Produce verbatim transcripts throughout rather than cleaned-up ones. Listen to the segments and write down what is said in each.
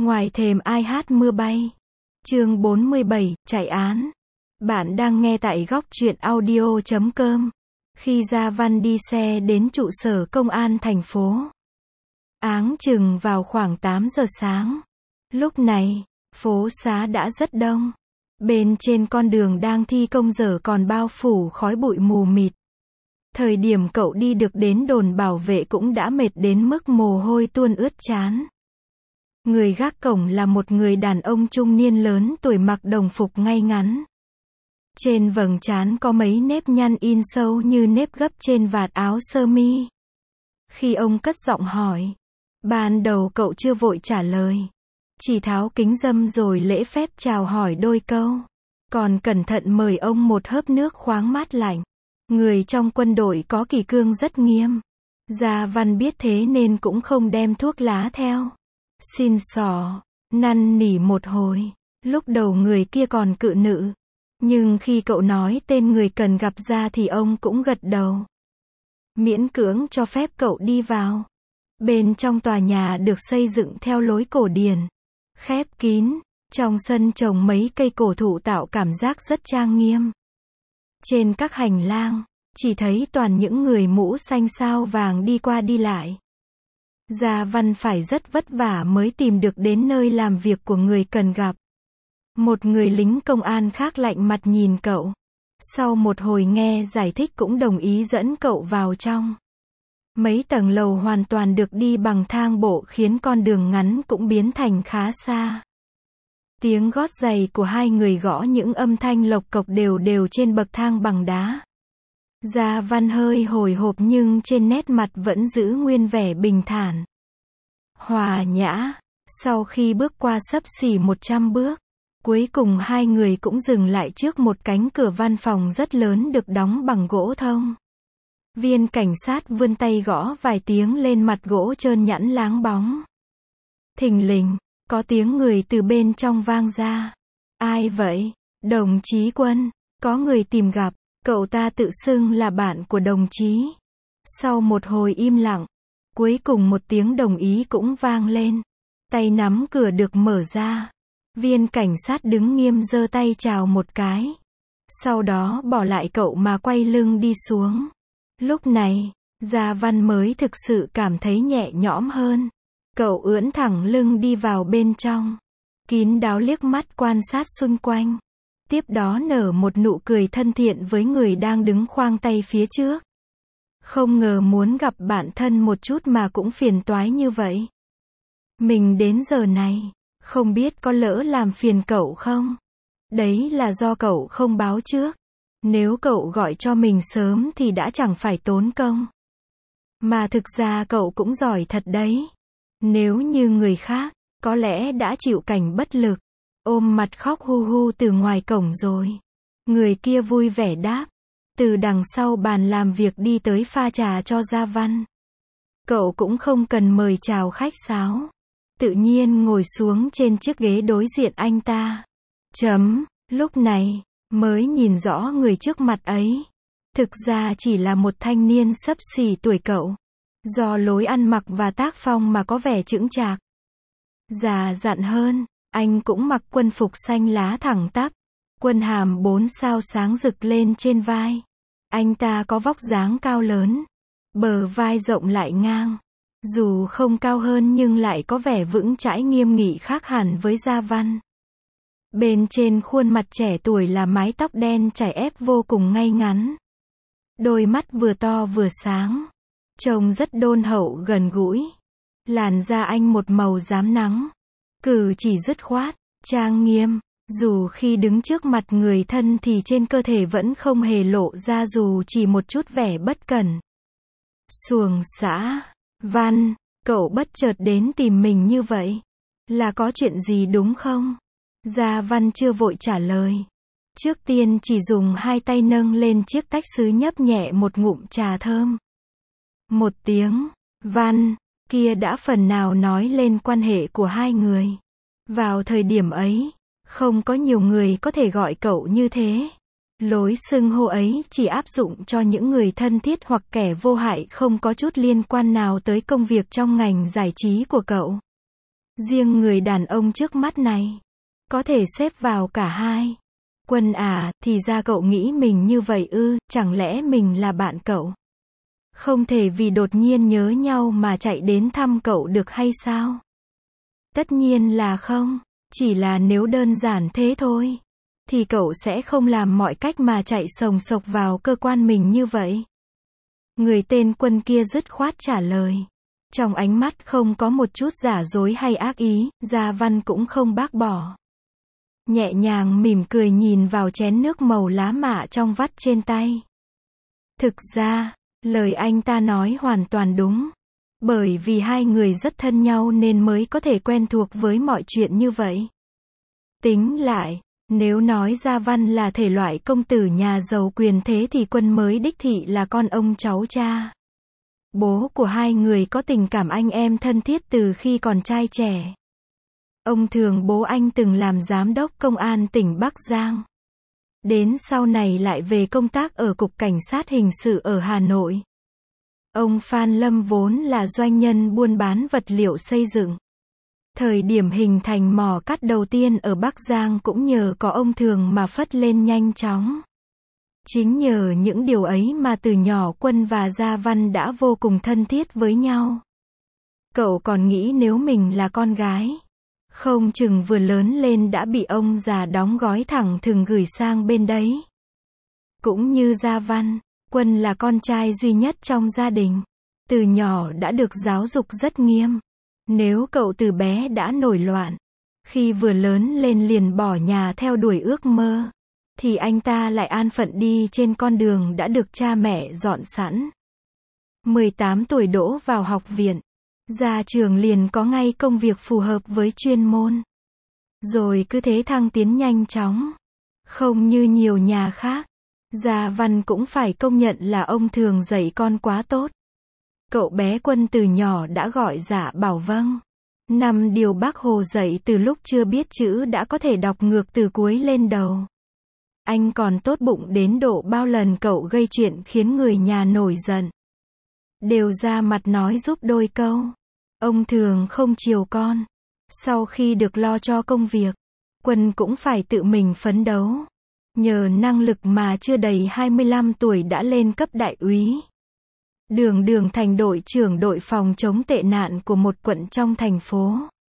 Ngoài thềm ai hát mưa bay. Chương bốn mươi bảy, chạy án. Bạn đang nghe tại góc truyện audio chấm com. Khi Gia Văn đi xe đến trụ sở công an thành phố, áng chừng vào khoảng tám giờ sáng. Lúc này, phố xá đã rất đông. Bên trên con đường đang thi công giờ còn bao phủ khói bụi mù mịt. Thời điểm cậu đi được đến đồn bảo vệ cũng đã mệt đến mức mồ hôi tuôn ướt trán. Người gác cổng là một người đàn ông trung niên lớn tuổi mặc đồng phục ngay ngắn. Trên vầng trán có mấy nếp nhăn in sâu như nếp gấp trên vạt áo sơ mi. Khi ông cất giọng hỏi, ban đầu cậu chưa vội trả lời. Chỉ tháo kính râm rồi lễ phép chào hỏi đôi câu. Còn cẩn thận mời ông một hớp nước khoáng mát lạnh. Người trong quân đội có kỷ cương rất nghiêm. Gia Văn biết thế nên cũng không đem thuốc lá theo. Xin xỏ, năn nỉ một hồi. Lúc đầu người kia còn cự nữ. Nhưng khi cậu nói tên người cần gặp ra thì ông cũng gật đầu. Miễn cưỡng cho phép cậu đi vào. Bên trong tòa nhà được xây dựng theo lối cổ điển. Khép kín, trong sân trồng mấy cây cổ thụ tạo cảm giác rất trang nghiêm. Trên các hành lang, chỉ thấy toàn những người mũ xanh sao vàng đi qua đi lại. Gia Văn phải rất vất vả mới tìm được đến nơi làm việc của người cần gặp. Một người lính công an khác lạnh mặt nhìn cậu. Sau một hồi nghe giải thích cũng đồng ý dẫn cậu vào trong. Mấy tầng lầu hoàn toàn được đi bằng thang bộ khiến con đường ngắn cũng biến thành khá xa. Tiếng gót giày của hai người gõ những âm thanh lộc cộc đều đều trên bậc thang bằng đá. Gia Văn hơi hồi hộp nhưng trên nét mặt vẫn giữ nguyên vẻ bình thản. Hòa nhã. Sau khi bước qua xấp xỉ một trăm bước, cuối cùng hai người cũng dừng lại trước một cánh cửa văn phòng rất lớn được đóng bằng gỗ thông. Viên cảnh sát vươn tay gõ vài tiếng lên mặt gỗ trơn nhẵn láng bóng. Thình lình, có tiếng người từ bên trong vang ra. Ai vậy? Đồng chí Quân, có người tìm gặp. Cậu ta tự xưng là bạn của đồng chí. Sau một hồi im lặng, cuối cùng một tiếng đồng ý cũng vang lên. Tay nắm cửa được mở ra. Viên cảnh sát đứng nghiêm giơ tay chào một cái. Sau đó bỏ lại cậu mà quay lưng đi xuống. Lúc này, Gia Văn mới thực sự cảm thấy nhẹ nhõm hơn. Cậu ưỡn thẳng lưng đi vào bên trong. Kín đáo liếc mắt quan sát xung quanh. Tiếp đó nở một nụ cười thân thiện với người đang đứng khoang tay phía trước. Không ngờ muốn gặp bạn thân một chút mà cũng phiền toái như vậy. Mình đến giờ này, không biết có lỡ làm phiền cậu không? Đấy là do cậu không báo trước. Nếu cậu gọi cho mình sớm thì đã chẳng phải tốn công. Mà thực ra cậu cũng giỏi thật đấy. Nếu như người khác, có lẽ đã chịu cảnh bất lực. Ôm mặt khóc hu hu từ ngoài cổng rồi. Người kia vui vẻ đáp. Từ đằng sau bàn làm việc đi tới pha trà cho Gia Văn. Cậu cũng không cần mời chào khách sáo. Tự nhiên ngồi xuống trên chiếc ghế đối diện anh ta. Chấm, lúc này, mới nhìn rõ người trước mặt ấy. Thực ra chỉ là một thanh niên xấp xỉ tuổi cậu. Do lối ăn mặc và tác phong mà có vẻ chững chạc. Già dặn hơn. Anh cũng mặc quân phục xanh lá thẳng tắp, quân hàm bốn sao sáng rực lên trên vai. Anh ta có vóc dáng cao lớn, bờ vai rộng lại ngang. Dù không cao hơn nhưng lại có vẻ vững chãi nghiêm nghị khác hẳn với Gia Văn. Bên trên khuôn mặt trẻ tuổi là mái tóc đen chải ép vô cùng ngay ngắn. Đôi mắt vừa to vừa sáng, trông rất đôn hậu gần gũi. Làn da anh một màu rám nắng. Cử chỉ dứt khoát, trang nghiêm, dù khi đứng trước mặt người thân thì trên cơ thể vẫn không hề lộ ra dù chỉ một chút vẻ bất cẩn. Xuồng xã, Văn, cậu bất chợt đến tìm mình như vậy. Là có chuyện gì đúng không? Gia Văn chưa vội trả lời. Trước tiên chỉ dùng hai tay nâng lên chiếc tách sứ nhấp nhẹ một ngụm trà thơm. Một tiếng, Văn. Kia đã phần nào nói lên quan hệ của hai người. Vào thời điểm ấy, không có nhiều người có thể gọi cậu như thế. Lối xưng hô ấy chỉ áp dụng cho những người thân thiết hoặc kẻ vô hại không có chút liên quan nào tới công việc trong ngành giải trí của cậu. Riêng người đàn ông trước mắt này, có thể xếp vào cả hai. Quân à, thì ra cậu nghĩ mình như vậy ư, chẳng lẽ mình là bạn cậu? Không thể vì đột nhiên nhớ nhau mà chạy đến thăm cậu được hay sao? Tất nhiên là không, chỉ là nếu đơn giản thế thôi, thì cậu sẽ không làm mọi cách mà chạy sồng sộc vào cơ quan mình như vậy. Người tên Quân kia dứt khoát trả lời. Trong ánh mắt không có một chút giả dối hay ác ý, Gia Văn cũng không bác bỏ. Nhẹ nhàng mỉm cười nhìn vào chén nước màu lá mạ trong vắt trên tay. Thực ra, lời anh ta nói hoàn toàn đúng. Bởi vì hai người rất thân nhau nên mới có thể quen thuộc với mọi chuyện như vậy. Tính lại, nếu nói Gia Văn là thể loại công tử nhà giàu quyền thế thì Quân mới đích thị là con ông cháu cha. Bố của hai người có tình cảm anh em thân thiết từ khi còn trai trẻ. Ông Thường bố anh từng làm giám đốc công an tỉnh Bắc Giang. Đến sau này lại về công tác ở Cục Cảnh sát Hình sự ở Hà Nội. Ông Phan Lâm vốn là doanh nhân buôn bán vật liệu xây dựng. Thời điểm hình thành mỏ cát đầu tiên ở Bắc Giang cũng nhờ có ông Thường mà phất lên nhanh chóng. Chính nhờ những điều ấy mà từ nhỏ Quân và Gia Văn đã vô cùng thân thiết với nhau. Cậu còn nghĩ nếu mình là con gái, không chừng vừa lớn lên đã bị ông già đóng gói thẳng thừng gửi sang bên đấy. Cũng như Gia Văn, Quân là con trai duy nhất trong gia đình. Từ nhỏ đã được giáo dục rất nghiêm. Nếu cậu từ bé đã nổi loạn, khi vừa lớn lên liền bỏ nhà theo đuổi ước mơ, thì anh ta lại an phận đi trên con đường đã được cha mẹ dọn sẵn. mười tám tuổi đỗ vào học viện, ra trường liền có ngay công việc phù hợp với chuyên môn. Rồi cứ thế thăng tiến nhanh chóng. Không như nhiều nhà khác, Gia Văn cũng phải công nhận là ông Thường dạy con quá tốt. Cậu bé Quân từ nhỏ đã gọi dạ bảo vâng. Năm điều Bác Hồ dạy từ lúc chưa biết chữ đã có thể đọc ngược từ cuối lên đầu. Anh còn tốt bụng đến độ bao lần cậu gây chuyện khiến người nhà nổi giận, đều ra mặt nói giúp đôi câu. Ông Thường không chiều con. Sau khi được lo cho công việc, Quân cũng phải tự mình phấn đấu. Nhờ năng lực mà chưa đầy hai mươi lăm tuổi đã lên cấp đại úy. Đường đường thành đội trưởng đội phòng chống tệ nạn của một quận trong thành phố.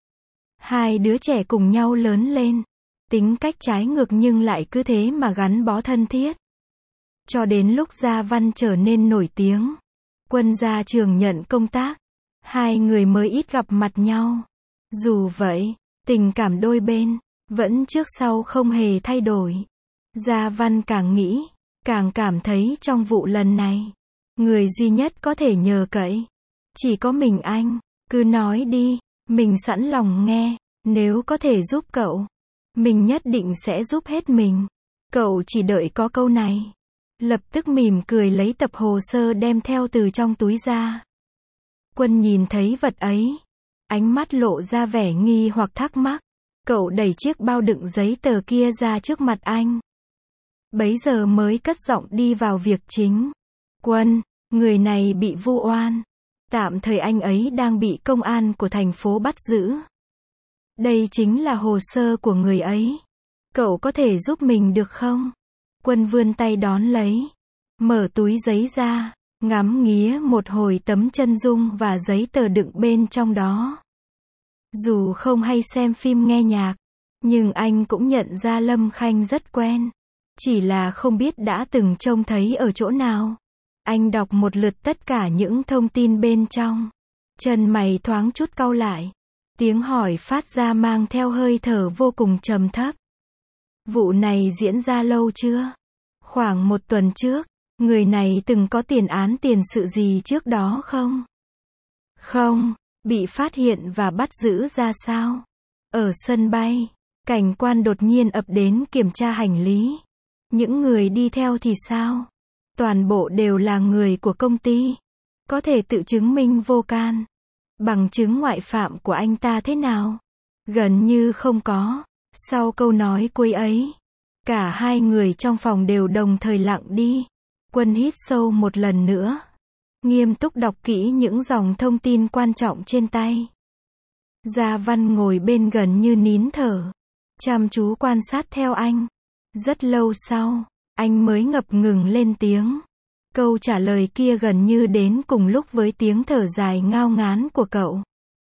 Hai đứa trẻ cùng nhau lớn lên. Tính cách trái ngược nhưng lại cứ thế mà gắn bó thân thiết. Cho đến lúc Gia Văn trở nên nổi tiếng, Quân ra trường nhận công tác, hai người mới ít gặp mặt nhau. Dù vậy, tình cảm đôi bên vẫn trước sau không hề thay đổi. Gia Văn càng nghĩ, càng cảm thấy trong vụ lần này, người duy nhất có thể nhờ cậy chỉ có mình anh. Cứ nói đi, mình sẵn lòng nghe. Nếu có thể giúp cậu, mình nhất định sẽ giúp hết mình. Cậu chỉ đợi có câu này. Lập tức mỉm cười lấy tập hồ sơ đem theo từ trong túi ra. Quân nhìn thấy vật ấy, ánh mắt lộ ra vẻ nghi hoặc thắc mắc. Cậu đẩy chiếc bao đựng giấy tờ kia ra trước mặt anh. Bấy giờ mới cất giọng đi vào việc chính. Quân, người này bị vu oan. Tạm thời anh ấy đang bị công an của thành phố bắt giữ. Đây chính là hồ sơ của người ấy. Cậu có thể giúp mình được không? Quân vươn tay đón lấy. Mở túi giấy ra, ngắm nghía một hồi tấm chân dung và giấy tờ đựng bên trong đó. Dù không hay xem phim nghe nhạc, nhưng anh cũng nhận ra Lâm Khanh rất quen. Chỉ là không biết đã từng trông thấy ở chỗ nào. Anh đọc một lượt tất cả những thông tin bên trong. Chân mày thoáng chút cau lại. Tiếng hỏi phát ra mang theo hơi thở vô cùng trầm thấp. Vụ này diễn ra lâu chưa? Khoảng một tuần trước. Người này từng có tiền án tiền sự gì trước đó không? Không. Bị phát hiện và bắt giữ ra sao? Ở sân bay, cảnh quan đột nhiên ập đến kiểm tra hành lý. Những người đi theo thì sao? Toàn bộ đều là người của công ty. Có thể tự chứng minh vô can. Bằng chứng ngoại phạm của anh ta thế nào? Gần như không có. Sau câu nói cuối ấy, cả hai người trong phòng đều đồng thời lặng đi. Quân hít sâu một lần nữa. Nghiêm túc đọc kỹ những dòng thông tin quan trọng trên tay. Gia Văn ngồi bên gần như nín thở, chăm chú quan sát theo anh. Rất lâu sau, anh mới ngập ngừng lên tiếng. Câu trả lời kia gần như đến cùng lúc với tiếng thở dài ngao ngán của cậu.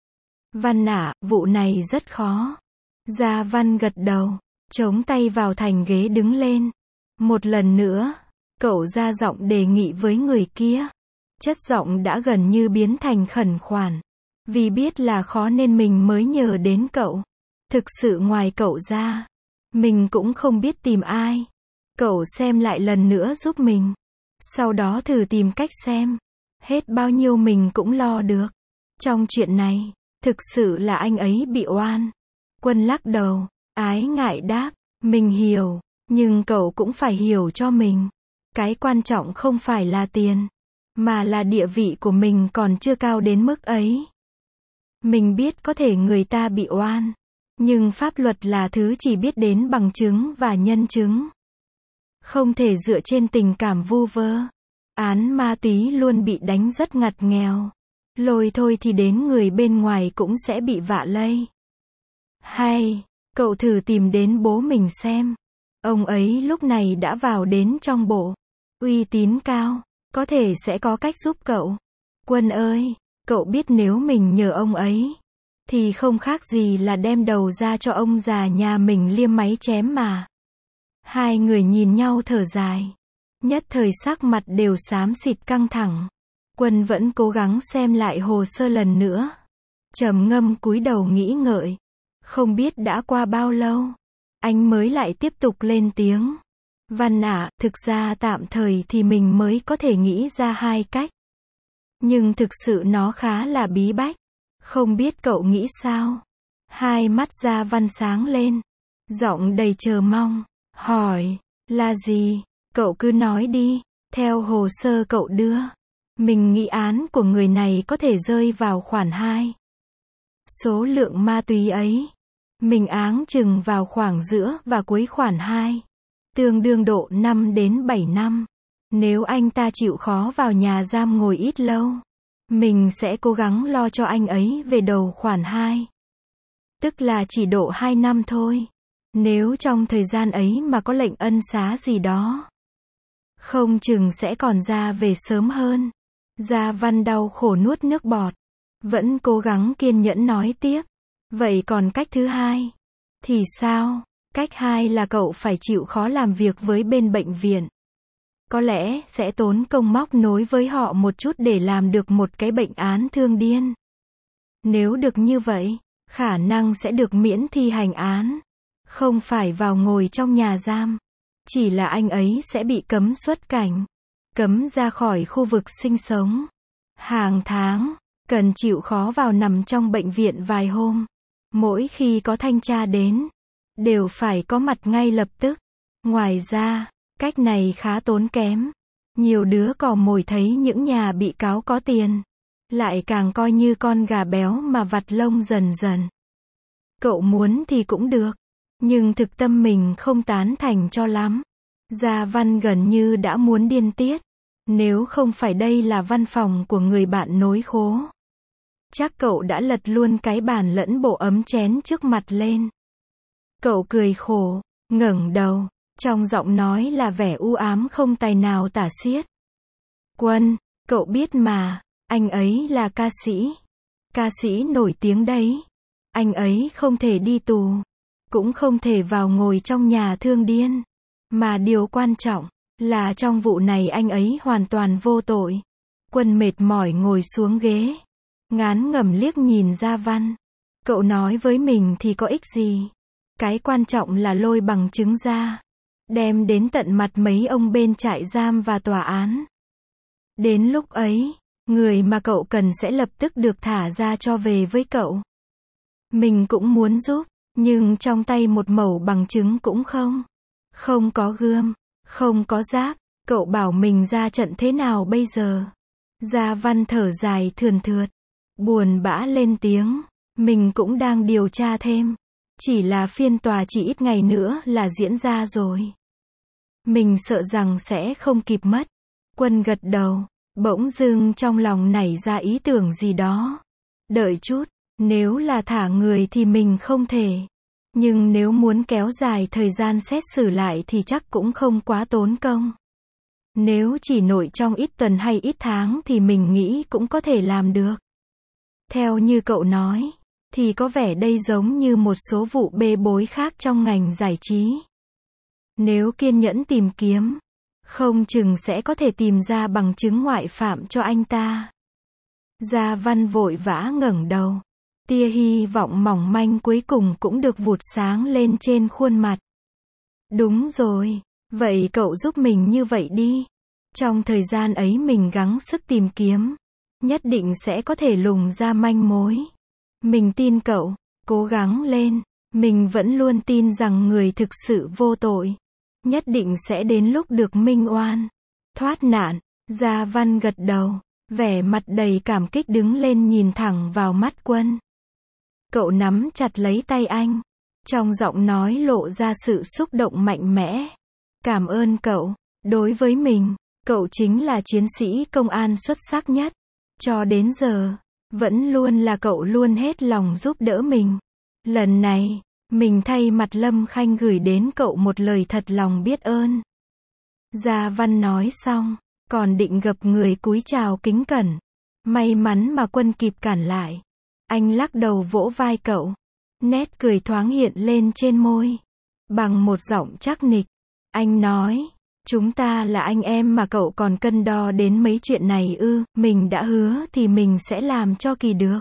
Văn ạ, vụ này rất khó. Gia Văn gật đầu, chống tay vào thành ghế đứng lên. Một lần nữa, cậu ra giọng đề nghị với người kia. Chất giọng đã gần như biến thành khẩn khoản. Vì biết là khó nên mình mới nhờ đến cậu. Thực sự ngoài cậu ra, mình cũng không biết tìm ai. Cậu xem lại lần nữa giúp mình. Sau đó thử tìm cách xem. Hết bao nhiêu mình cũng lo được. Trong chuyện này, thực sự là anh ấy bị oan. Quân lắc đầu, ái ngại đáp, mình hiểu, nhưng cậu cũng phải hiểu cho mình. Cái quan trọng không phải là tiền, mà là địa vị của mình còn chưa cao đến mức ấy. Mình biết có thể người ta bị oan, nhưng pháp luật là thứ chỉ biết đến bằng chứng và nhân chứng. Không thể dựa trên tình cảm vu vơ. Án ma túy luôn bị đánh rất ngặt nghèo. Lôi thôi thì đến người bên ngoài cũng sẽ bị vạ lây. Hay, cậu thử tìm đến bố mình xem. Ông ấy lúc này đã vào đến trong bộ. Uy tín cao, có thể sẽ có cách giúp cậu. Quân ơi, cậu biết nếu mình nhờ ông ấy, thì không khác gì là đem đầu ra cho ông già nhà mình liêm máy chém mà. Hai người nhìn nhau thở dài. Nhất thời sắc mặt đều xám xịt căng thẳng. Quân vẫn cố gắng xem lại hồ sơ lần nữa. Trầm ngâm cúi đầu nghĩ ngợi. Không biết đã qua bao lâu, anh mới lại tiếp tục lên tiếng. Văn ạ, thực ra tạm thời thì mình mới có thể nghĩ ra hai cách. Nhưng thực sự nó khá là bí bách. Không biết cậu nghĩ sao? Hai mắt Gia Văn sáng lên. Giọng đầy chờ mong. Hỏi, là gì? Cậu cứ nói đi. Theo hồ sơ cậu đưa, mình nghĩ án của người này có thể rơi vào khoản hai. Số lượng ma túy ấy, mình áng chừng vào khoảng giữa và cuối khoản hai. Tương đương độ năm đến bảy năm. Nếu anh ta chịu khó vào nhà giam ngồi ít lâu, mình sẽ cố gắng lo cho anh ấy về đầu khoản hai. Tức là chỉ độ hai năm thôi. Nếu trong thời gian ấy mà có lệnh ân xá gì đó, không chừng sẽ còn ra về sớm hơn. Gia Văn đau khổ nuốt nước bọt. Vẫn cố gắng kiên nhẫn nói tiếp. Vậy còn cách thứ hai? Thì sao? Cách hai là cậu phải chịu khó làm việc với bên bệnh viện. Có lẽ sẽ tốn công móc nối với họ một chút để làm được một cái bệnh án thương điên. Nếu được như vậy, khả năng sẽ được miễn thi hành án. Không phải vào ngồi trong nhà giam. Chỉ là anh ấy sẽ bị cấm xuất cảnh. Cấm ra khỏi khu vực sinh sống. Hàng tháng, cần chịu khó vào nằm trong bệnh viện vài hôm. Mỗi khi có thanh tra đến, đều phải có mặt ngay lập tức. Ngoài ra, cách này khá tốn kém. Nhiều đứa cò mồi thấy những nhà bị cáo có tiền, lại càng coi như con gà béo mà vặt lông dần dần. Cậu muốn thì cũng được, nhưng thực tâm mình không tán thành cho lắm. Gia Văn gần như đã muốn điên tiết. Nếu không phải đây là văn phòng của người bạn nối khố, chắc cậu đã lật luôn cái bàn lẫn bộ ấm chén trước mặt lên. Cậu cười khổ, ngẩng đầu, trong giọng nói là vẻ u ám không tài nào tả xiết. Quân, cậu biết mà, anh ấy là ca sĩ. Ca sĩ nổi tiếng đấy. Anh ấy không thể đi tù, cũng không thể vào ngồi trong nhà thương điên. Mà điều quan trọng là trong vụ này anh ấy hoàn toàn vô tội. Quân mệt mỏi ngồi xuống ghế, ngán ngẩm liếc nhìn Gia Văn. Cậu nói với mình thì có ích gì? Cái quan trọng là lôi bằng chứng ra, đem đến tận mặt mấy ông bên trại giam và tòa án. Đến lúc ấy, người mà cậu cần sẽ lập tức được thả ra cho về với cậu. Mình cũng muốn giúp, nhưng trong tay một mẩu bằng chứng cũng không. Không có gươm, không có giáp, cậu bảo mình ra trận thế nào bây giờ? Gia Văn thở dài thườn thượt, buồn bã lên tiếng, mình cũng đang điều tra thêm. Chỉ là phiên tòa chỉ ít ngày nữa là diễn ra rồi. Mình sợ rằng sẽ không kịp mất. Quân gật đầu, bỗng dưng trong lòng nảy ra ý tưởng gì đó. Đợi chút, Nếu là thả người thì mình không thể. Nhưng nếu muốn kéo dài thời gian xét xử lại thì chắc cũng không quá tốn công. Nếu chỉ nội trong ít tuần hay ít tháng thì mình nghĩ cũng có thể làm được. Theo như cậu nói, thì có vẻ đây giống như một số vụ bê bối khác trong ngành giải trí. Nếu kiên nhẫn tìm kiếm, không chừng sẽ có thể tìm ra bằng chứng ngoại phạm cho anh ta. Gia Văn vội vã ngẩng đầu. Tia hy vọng mỏng manh cuối cùng cũng được vụt sáng lên trên khuôn mặt. Đúng rồi, vậy cậu giúp mình như vậy đi. Trong thời gian ấy mình gắng sức tìm kiếm, nhất định sẽ có thể lùng ra manh mối. Mình tin cậu, cố gắng lên. Mình vẫn luôn tin rằng người thực sự vô tội, nhất định sẽ đến lúc được minh oan, thoát nạn. Gia Văn gật đầu, vẻ mặt đầy cảm kích đứng lên nhìn thẳng vào mắt Quân. Cậu nắm chặt lấy tay anh, trong giọng nói lộ ra sự xúc động mạnh mẽ. Cảm ơn cậu, đối với mình, cậu chính là chiến sĩ công an xuất sắc nhất. Cho đến giờ, vẫn luôn là cậu luôn hết lòng giúp đỡ mình. Lần này, mình thay mặt Lâm Khanh gửi đến cậu một lời thật lòng biết ơn. Gia Văn nói xong, còn định gập người cúi chào kính cẩn. May mắn mà Quân kịp cản lại. Anh lắc đầu vỗ vai cậu. Nét cười thoáng hiện lên trên môi. Bằng một giọng chắc nịch, anh nói, chúng ta là anh em mà cậu còn cân đo đến mấy chuyện này ư? Mình đã hứa thì mình sẽ làm cho kỳ được.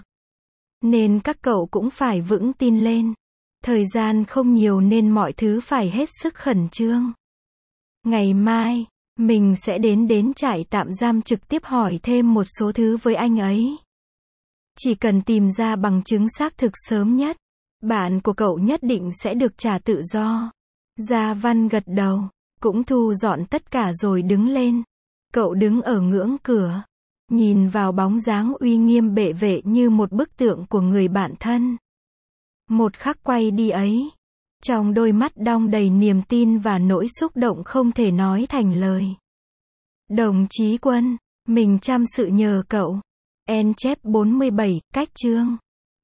Nên các cậu cũng phải vững tin lên. Thời gian không nhiều nên mọi thứ phải hết sức khẩn trương. Ngày mai, mình sẽ đến đến trại tạm giam trực tiếp hỏi thêm một số thứ với anh ấy. Chỉ cần tìm ra bằng chứng xác thực sớm nhất, bạn của cậu nhất định sẽ được trả tự do. Gia Văn gật đầu, cũng thu dọn tất cả rồi đứng lên. Cậu đứng ở ngưỡng cửa, nhìn vào bóng dáng uy nghiêm bệ vệ như một bức tượng của người bạn thân. Một khắc quay đi ấy, trong đôi mắt đong đầy niềm tin và nỗi xúc động không thể nói thành lời. Đồng chí Quân, mình chăm sự nhờ cậu. En chép bốn mươi bảy, cách chương.